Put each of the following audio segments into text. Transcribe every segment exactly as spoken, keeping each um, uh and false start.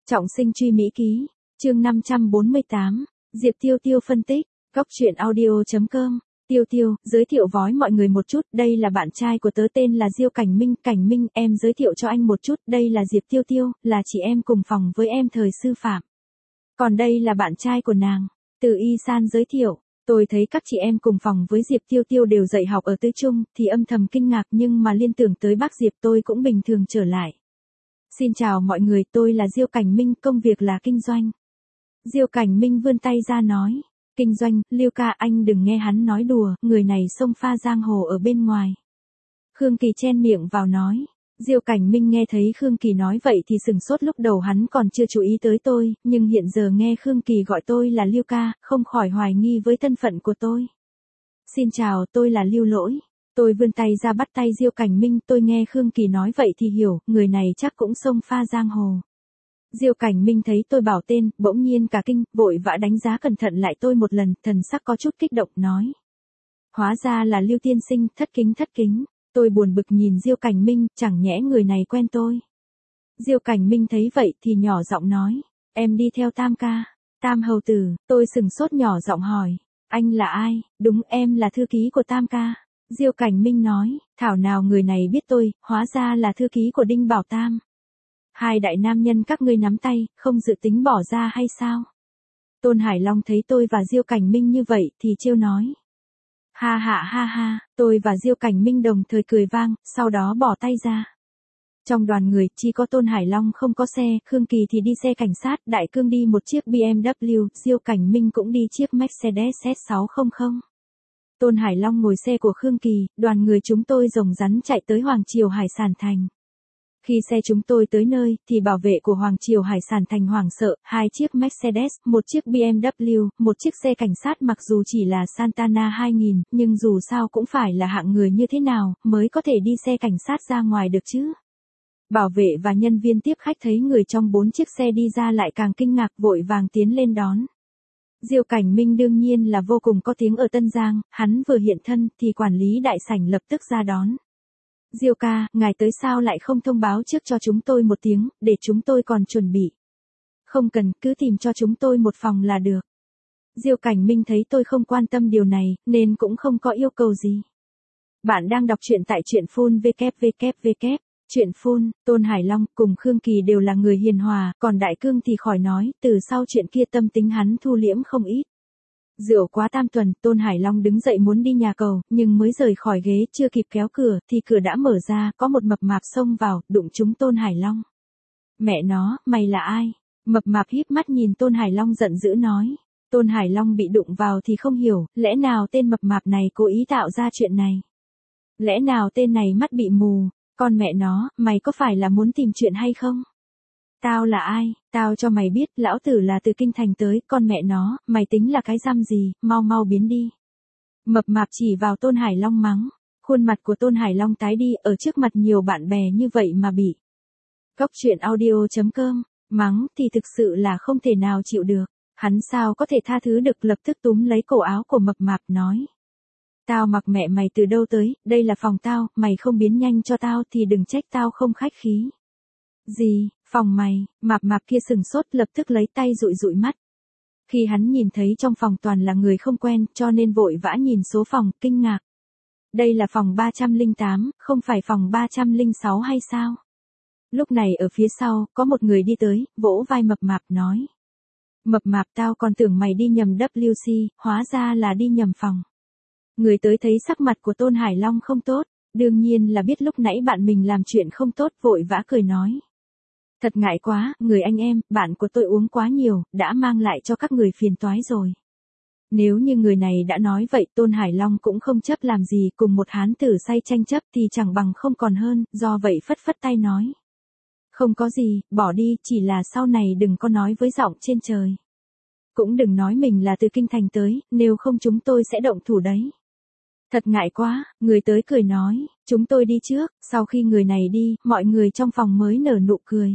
Trọng sinh truy Mỹ ký, chương năm trăm bốn mươi tám, Diệp Tiêu Tiêu phân tích, góc truyện audio chấm com. Tiêu Tiêu, giới thiệu với mọi người một chút, đây là bạn trai của tớ tên là Diêu Cảnh Minh, Cảnh Minh, em giới thiệu cho anh một chút, đây là Diệp Tiêu Tiêu, là chị em cùng phòng với em thời sư phạm. Còn đây là bạn trai của nàng, Từ Y San giới thiệu, tôi thấy các chị em cùng phòng với Diệp Tiêu Tiêu đều dạy học ở Tư Trung, thì âm thầm kinh ngạc nhưng mà liên tưởng tới bác Diệp tôi cũng bình thường trở lại. Xin chào mọi người, tôi là Diêu Cảnh Minh, công việc là kinh doanh. Diêu Cảnh Minh vươn tay ra nói, kinh doanh, Liêu ca anh đừng nghe hắn nói đùa, người này xông pha giang hồ ở bên ngoài. Khương Kỳ chen miệng vào nói, Diêu Cảnh Minh nghe thấy Khương Kỳ nói vậy thì sừng sốt, lúc đầu hắn còn chưa chú ý tới tôi, nhưng hiện giờ nghe Khương Kỳ gọi tôi là Liêu ca, không khỏi hoài nghi với thân phận của tôi. Xin chào, tôi là Liêu Lỗi. Tôi vươn tay ra bắt tay Diêu Cảnh Minh, tôi nghe Khương Kỳ nói vậy thì hiểu, người này chắc cũng xông pha giang hồ. Diêu Cảnh Minh thấy tôi bảo tên, bỗng nhiên cả kinh, vội vã đánh giá cẩn thận lại tôi một lần, thần sắc có chút kích động, nói. Hóa ra là Liêu tiên sinh, thất kính thất kính. Tôi buồn bực nhìn Diêu Cảnh Minh, chẳng nhẽ người này quen tôi. Diêu Cảnh Minh thấy vậy thì nhỏ giọng nói, em đi theo Tam ca. Tam hầu tử, tôi sừng sốt nhỏ giọng hỏi, anh là ai? Đúng, em là thư ký của Tam ca. Diêu Cảnh Minh nói, thảo nào người này biết tôi, hóa ra là thư ký của Đinh Bảo Tam. Hai đại nam nhân các ngươi nắm tay, không dự tính bỏ ra hay sao? Tôn Hải Long thấy tôi và Diêu Cảnh Minh như vậy thì trêu nói. Ha ha ha ha, tôi và Diêu Cảnh Minh đồng thời cười vang, sau đó bỏ tay ra. Trong đoàn người, chỉ có Tôn Hải Long không có xe, Khương Kỳ thì đi xe cảnh sát, Đại Cương đi một chiếc bê em vê, Diêu Cảnh Minh cũng đi chiếc Mercedes S sáu trăm. Tôn Hải Long ngồi xe của Khương Kỳ, đoàn người chúng tôi rồng rắn chạy tới Hoàng Triều Hải Sản Thành. Khi xe chúng tôi tới nơi, thì bảo vệ của Hoàng Triều Hải Sản Thành hoảng sợ, hai chiếc Mercedes, một chiếc bê em vê, một chiếc xe cảnh sát mặc dù chỉ là Santana hai nghìn, nhưng dù sao cũng phải là hạng người như thế nào, mới có thể đi xe cảnh sát ra ngoài được chứ. Bảo vệ và nhân viên tiếp khách thấy người trong bốn chiếc xe đi ra lại càng kinh ngạc, vội vàng tiến lên đón. Diêu Cảnh Minh đương nhiên là vô cùng có tiếng ở Tân Giang, hắn vừa hiện thân thì quản lý đại sảnh lập tức ra đón. Diêu ca, ngài tới sao lại không thông báo trước cho chúng tôi một tiếng, để chúng tôi còn chuẩn bị. Không cần, cứ tìm cho chúng tôi một phòng là được. Diêu Cảnh Minh thấy tôi không quan tâm điều này, nên cũng không có yêu cầu gì. Bạn đang đọc truyện tại truyện phun vê kép vê kép vê kép. Truyện phun, Tôn Hải Long cùng Khương Kỳ đều là người hiền hòa, còn Đại Cương thì khỏi nói, từ sau chuyện kia tâm tính hắn thu liễm không ít. Rượu quá tam tuần, Tôn Hải Long đứng dậy muốn đi nhà cầu, nhưng mới rời khỏi ghế chưa kịp kéo cửa, thì cửa đã mở ra, có một mập mạp xông vào, đụng trúng Tôn Hải Long. Mẹ nó, mày là ai? Mập mạp híp mắt nhìn Tôn Hải Long giận dữ nói. Tôn Hải Long bị đụng vào thì không hiểu, lẽ nào tên mập mạp này cố ý tạo ra chuyện này? Lẽ nào tên này mắt bị mù? Con mẹ nó, mày có phải là muốn tìm chuyện hay không? Tao là ai? Tao cho mày biết, lão tử là từ kinh thành tới, con mẹ nó, mày tính là cái răm gì, mau mau biến đi. Mập mạp chỉ vào Tôn Hải Long mắng. Khuôn mặt của Tôn Hải Long tái đi, ở trước mặt nhiều bạn bè như vậy mà bị. Góc truyện audio chấm com, mắng thì thực sự là không thể nào chịu được. Hắn sao có thể tha thứ được, lập tức túm lấy cổ áo của mập mạp nói. Tao mặc mẹ mày từ đâu tới, đây là phòng tao, mày không biến nhanh cho tao thì đừng trách tao không khách khí. Gì, phòng mày? Mạp mạp kia sừng sốt, lập tức lấy tay dụi dụi mắt. Khi hắn nhìn thấy trong phòng toàn là người không quen, cho nên vội vã nhìn số phòng, kinh ngạc. Đây là phòng ba trăm lẻ tám, không phải phòng ba trăm lẻ sáu hay sao? Lúc này ở phía sau, có một người đi tới, vỗ vai mập mạp nói. Mập mạp, tao còn tưởng mày đi nhầm vê kép xê, hóa ra là đi nhầm phòng. Người tới thấy sắc mặt của Tôn Hải Long không tốt, đương nhiên là biết lúc nãy bạn mình làm chuyện không tốt, vội vã cười nói. Thật ngại quá, người anh em, bạn của tôi uống quá nhiều, đã mang lại cho các người phiền toái rồi. Nếu như người này đã nói vậy, Tôn Hải Long cũng không chấp làm gì, cùng một hán tử say tranh chấp thì chẳng bằng không còn hơn, do vậy phất phất tay nói. Không có gì, bỏ đi, chỉ là sau này đừng có nói với giọng trên trời. Cũng đừng nói mình là từ kinh thành tới, nếu không chúng tôi sẽ động thủ đấy. Thật ngại quá, người tới cười nói, chúng tôi đi trước, sau khi người này đi, mọi người trong phòng mới nở nụ cười.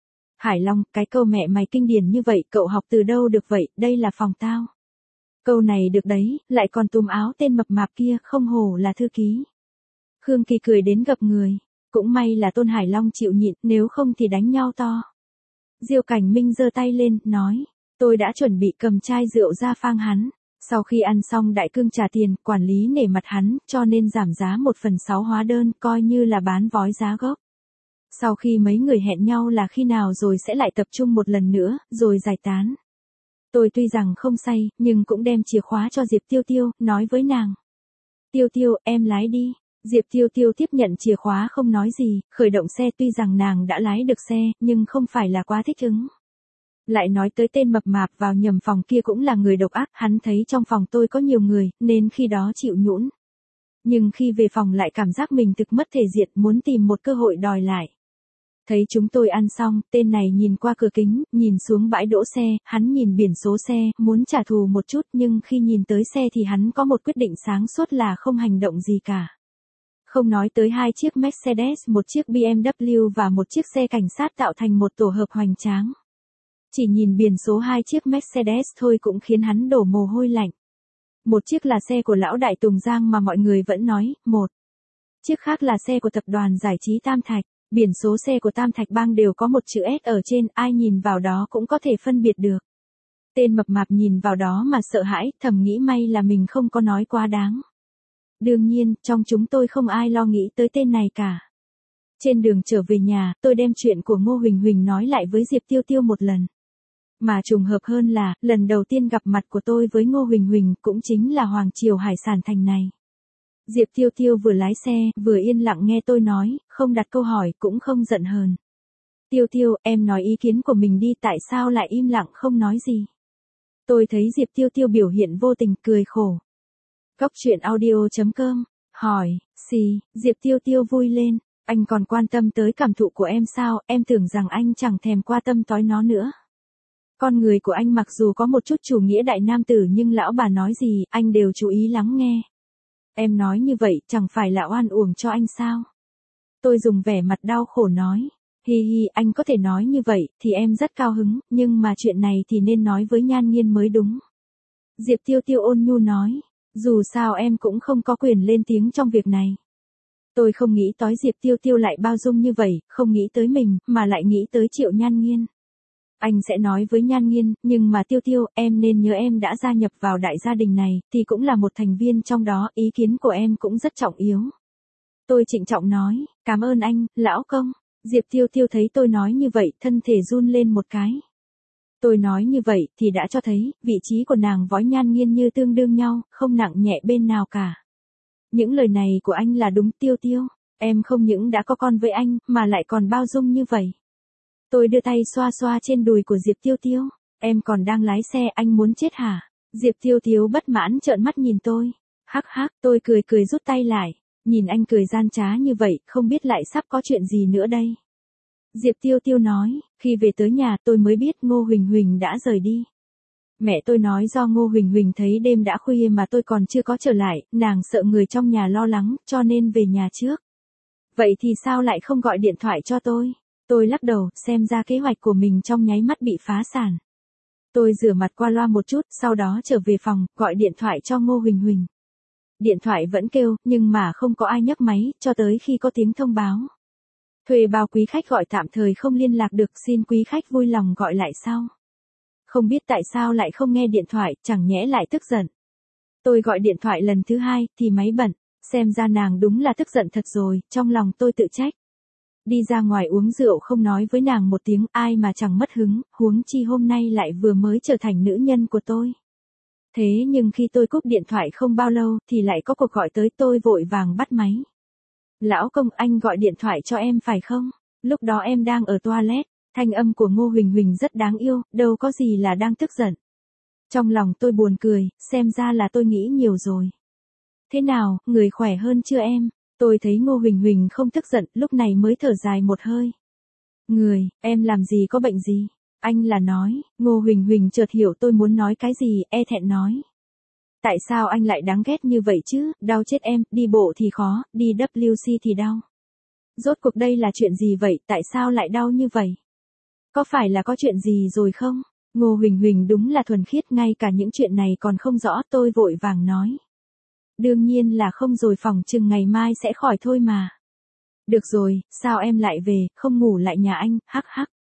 Hải Long, cái câu mẹ mày kinh điển như vậy, cậu học từ đâu được vậy, đây là phòng tao. Câu này được đấy, lại còn túm áo tên mập mạp kia, không hổ là thư ký. Khương Kỳ cười đến gập người, cũng may là Tôn Hải Long chịu nhịn, nếu không thì đánh nhau to. Diêu Cảnh Minh giơ tay lên, nói. Tôi đã chuẩn bị cầm chai rượu ra phang hắn. Sau khi ăn xong đại cương trả tiền, quản lý nể mặt hắn, cho nên giảm giá một phần sáu hóa đơn, coi như là bán vói giá gốc. Sau khi mấy người hẹn nhau là khi nào rồi sẽ lại tập trung một lần nữa, rồi giải tán. Tôi tuy rằng không say, nhưng cũng đem chìa khóa cho Diệp Tiêu Tiêu, nói với nàng. Tiêu Tiêu, em lái đi. Diệp Tiêu Tiêu tiếp nhận chìa khóa không nói gì, khởi động xe tuy rằng nàng đã lái được xe, nhưng không phải là quá thích ứng. Lại nói tới tên mập mạp vào nhầm phòng kia cũng là người độc ác, hắn thấy trong phòng tôi có nhiều người, nên khi đó chịu nhũn. Nhưng khi về phòng lại cảm giác mình thực mất thể diện, muốn tìm một cơ hội đòi lại. Thấy chúng tôi ăn xong, tên này nhìn qua cửa kính, nhìn xuống bãi đỗ xe, hắn nhìn biển số xe, muốn trả thù một chút, nhưng khi nhìn tới xe thì hắn có một quyết định sáng suốt là không hành động gì cả. Không nói tới hai chiếc Mercedes, một chiếc bê em vê và một chiếc xe cảnh sát tạo thành một tổ hợp hoành tráng. Chỉ nhìn biển số hai chiếc Mercedes thôi cũng khiến hắn đổ mồ hôi lạnh. Một chiếc là xe của lão đại Tùng Giang mà mọi người vẫn nói, một. Chiếc khác là xe của tập đoàn giải trí Tam Thạch. Biển số xe của Tam Thạch Bang đều có một chữ S ở trên, ai nhìn vào đó cũng có thể phân biệt được. Tên mập mạp nhìn vào đó mà sợ hãi, thầm nghĩ may là mình không có nói quá đáng. Đương nhiên, trong chúng tôi không ai lo nghĩ tới tên này cả. Trên đường trở về nhà, tôi đem chuyện của Ngô Huỳnh Huỳnh nói lại với Diệp Tiêu Tiêu một lần. Mà trùng hợp hơn là, lần đầu tiên gặp mặt của tôi với Ngô Huỳnh Huỳnh cũng chính là Hoàng Triều Hải Sản Thành này. Diệp Tiêu Tiêu vừa lái xe, vừa yên lặng nghe tôi nói, không đặt câu hỏi, cũng không giận hờn. Tiêu Tiêu, em nói ý kiến của mình đi, tại sao lại im lặng không nói gì? Tôi thấy Diệp Tiêu Tiêu biểu hiện vô tình, cười khổ. Góc truyện audio chấm com, hỏi, xì, Diệp Tiêu Tiêu vui lên, anh còn quan tâm tới cảm thụ của em sao, em tưởng rằng anh chẳng thèm qua tâm tối nó nữa. Con người của anh mặc dù có một chút chủ nghĩa đại nam tử nhưng lão bà nói gì, anh đều chú ý lắng nghe. Em nói như vậy, chẳng phải là oan uổng cho anh sao? Tôi dùng vẻ mặt đau khổ nói. Hi hi, anh có thể nói như vậy, thì em rất cao hứng, nhưng mà chuyện này thì nên nói với Nhan Nghiên mới đúng. Diệp Tiêu Tiêu ôn nhu nói. Dù sao em cũng không có quyền lên tiếng trong việc này. Tôi không nghĩ tới Diệp Tiêu Tiêu lại bao dung như vậy, không nghĩ tới mình, mà lại nghĩ tới Triệu Nhan Nghiên. Anh sẽ nói với Nhan Nghiên, nhưng mà Tiêu Tiêu, em nên nhớ em đã gia nhập vào đại gia đình này, thì cũng là một thành viên trong đó, ý kiến của em cũng rất trọng yếu. Tôi trịnh trọng nói, cảm ơn anh, lão công. Diệp Tiêu Tiêu thấy tôi nói như vậy, thân thể run lên một cái. Tôi nói như vậy, thì đã cho thấy, vị trí của nàng với Nhan Nghiên như tương đương nhau, không nặng nhẹ bên nào cả. Những lời này của anh là đúng. Tiêu Tiêu, em không những đã có con với anh, mà lại còn bao dung như vậy. Tôi đưa tay xoa xoa trên đùi của Diệp Tiêu Tiêu. Em còn đang lái xe, anh muốn chết hả? Diệp Tiêu Tiêu bất mãn trợn mắt nhìn tôi. Hắc hắc, tôi cười cười rút tay lại. Nhìn anh cười gian trá như vậy, không biết lại sắp có chuyện gì nữa đây. Diệp Tiêu Tiêu nói, khi về tới nhà tôi mới biết Ngô Huỳnh Huỳnh đã rời đi. Mẹ tôi nói do Ngô Huỳnh Huỳnh thấy đêm đã khuya mà tôi còn chưa có trở lại, nàng sợ người trong nhà lo lắng, cho nên về nhà trước. Vậy thì sao lại không gọi điện thoại cho tôi? Tôi lắc đầu, xem ra kế hoạch của mình trong nháy mắt bị phá sản. Tôi rửa mặt qua loa một chút, sau đó trở về phòng, gọi điện thoại cho Ngô Huỳnh Huỳnh. Điện thoại vẫn kêu, nhưng mà không có ai nhấc máy, cho tới khi có tiếng thông báo. Thuê bao quý khách gọi tạm thời không liên lạc được, xin quý khách vui lòng gọi lại sau. Không biết tại sao lại không nghe điện thoại, chẳng nhẽ lại tức giận. Tôi gọi điện thoại lần thứ hai, thì máy bận, xem ra nàng đúng là tức giận thật rồi, trong lòng tôi tự trách. Đi ra ngoài uống rượu không nói với nàng một tiếng, ai mà chẳng mất hứng, huống chi hôm nay lại vừa mới trở thành nữ nhân của tôi. Thế nhưng khi tôi cúp điện thoại không bao lâu, thì lại có cuộc gọi tới, tôi vội vàng bắt máy. Lão công, anh gọi điện thoại cho em phải không? Lúc đó em đang ở toilet, thanh âm của Ngô Huỳnh Huỳnh rất đáng yêu, đâu có gì là đang tức giận. Trong lòng tôi buồn cười, xem ra là tôi nghĩ nhiều rồi. Thế nào, người khỏe hơn chưa em? Tôi thấy Ngô Huỳnh Huỳnh không tức giận, lúc này mới thở dài một hơi. Người, em làm gì có bệnh gì? Anh là nói, Ngô Huỳnh Huỳnh chợt hiểu tôi muốn nói cái gì, e thẹn nói. Tại sao anh lại đáng ghét như vậy chứ, đau chết em, đi bộ thì khó, đi vê kép thì đau. Rốt cuộc đây là chuyện gì vậy, tại sao lại đau như vậy? Có phải là có chuyện gì rồi không? Ngô Huỳnh Huỳnh đúng là thuần khiết, ngay cả những chuyện này còn không rõ, tôi vội vàng nói. Đương nhiên là không rồi, phòng chừng ngày mai sẽ khỏi thôi mà. Được rồi, sao em lại về, không ngủ lại nhà anh, hắc hắc.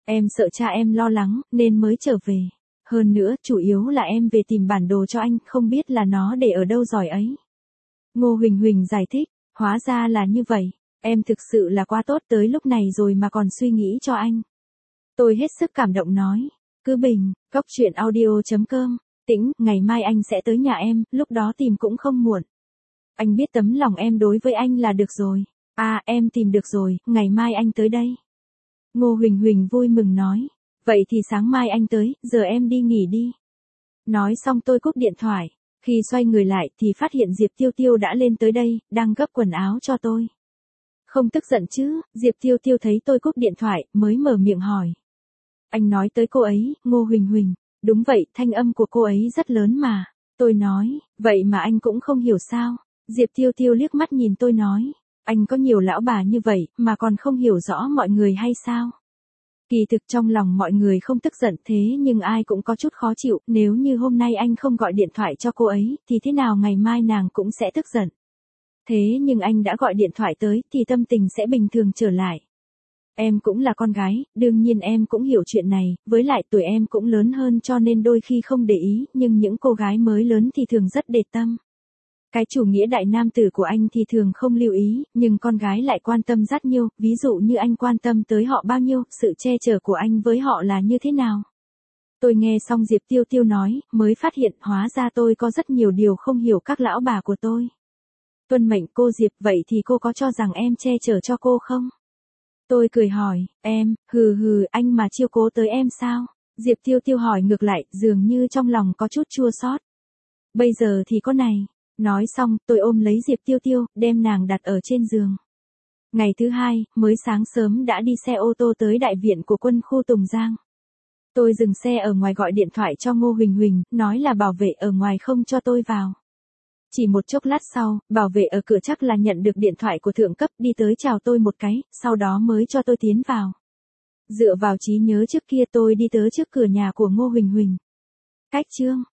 Em sợ cha em lo lắng, nên mới trở về. Hơn nữa, chủ yếu là em về tìm bản đồ cho anh, không biết là nó để ở đâu rồi ấy. Ngô Huỳnh Huỳnh giải thích, hóa ra là như vậy. Em thực sự là quá tốt, tới lúc này rồi mà còn suy nghĩ cho anh. Tôi hết sức cảm động nói. Cứ bình, cốc truyện audio chấm com. Tĩnh, ngày mai anh sẽ tới nhà em, lúc đó tìm cũng không muộn. Anh biết tấm lòng em đối với anh là được rồi. À, em tìm được rồi, ngày mai anh tới đây. Ngô Huỳnh Huỳnh vui mừng nói. Vậy thì sáng mai anh tới, giờ em đi nghỉ đi. Nói xong tôi cúp điện thoại. Khi xoay người lại thì phát hiện Diệp Tiêu Tiêu đã lên tới đây, đang gấp quần áo cho tôi. Không tức giận chứ? Diệp Tiêu Tiêu thấy tôi cúp điện thoại, mới mở miệng hỏi. Anh nói tới cô ấy, Ngô Huỳnh Huỳnh. Đúng vậy, thanh âm của cô ấy rất lớn mà. Tôi nói, vậy mà anh cũng không hiểu sao? Diệp Tiêu Tiêu liếc mắt nhìn tôi nói. Anh có nhiều lão bà như vậy, mà còn không hiểu rõ mọi người hay sao? Kỳ thực trong lòng mọi người không tức giận thế nhưng ai cũng có chút khó chịu, nếu như hôm nay anh không gọi điện thoại cho cô ấy, thì thế nào ngày mai nàng cũng sẽ tức giận. Thế nhưng anh đã gọi điện thoại tới, thì tâm tình sẽ bình thường trở lại. Em cũng là con gái, đương nhiên em cũng hiểu chuyện này, với lại tuổi em cũng lớn hơn cho nên đôi khi không để ý, nhưng những cô gái mới lớn thì thường rất để tâm. Cái chủ nghĩa đại nam tử của anh thì thường không lưu ý, nhưng con gái lại quan tâm rất nhiều, ví dụ như anh quan tâm tới họ bao nhiêu, sự che chở của anh với họ là như thế nào. Tôi nghe xong Diệp Tiêu Tiêu nói, mới phát hiện hóa ra tôi có rất nhiều điều không hiểu các lão bà của tôi. Tuân mệnh cô Diệp, vậy thì cô có cho rằng em che chở cho cô không? Tôi cười hỏi, em, hừ hừ, anh mà chiêu cố tới em sao? Diệp Tiêu Tiêu hỏi ngược lại, dường như trong lòng có chút chua xót. Bây giờ thì có này. Nói xong, tôi ôm lấy Diệp Tiêu Tiêu, đem nàng đặt ở trên giường. Ngày thứ hai, mới sáng sớm đã đi xe ô tô tới đại viện của quân khu Tùng Giang. Tôi dừng xe ở ngoài gọi điện thoại cho Ngô Huỳnh Huỳnh, nói là bảo vệ ở ngoài không cho tôi vào. Chỉ một chốc lát sau, bảo vệ ở cửa chắc là nhận được điện thoại của thượng cấp, đi tới chào tôi một cái, sau đó mới cho tôi tiến vào. Dựa vào trí nhớ trước kia tôi đi tới trước cửa nhà của Ngô Huỳnh Huỳnh. Cách chương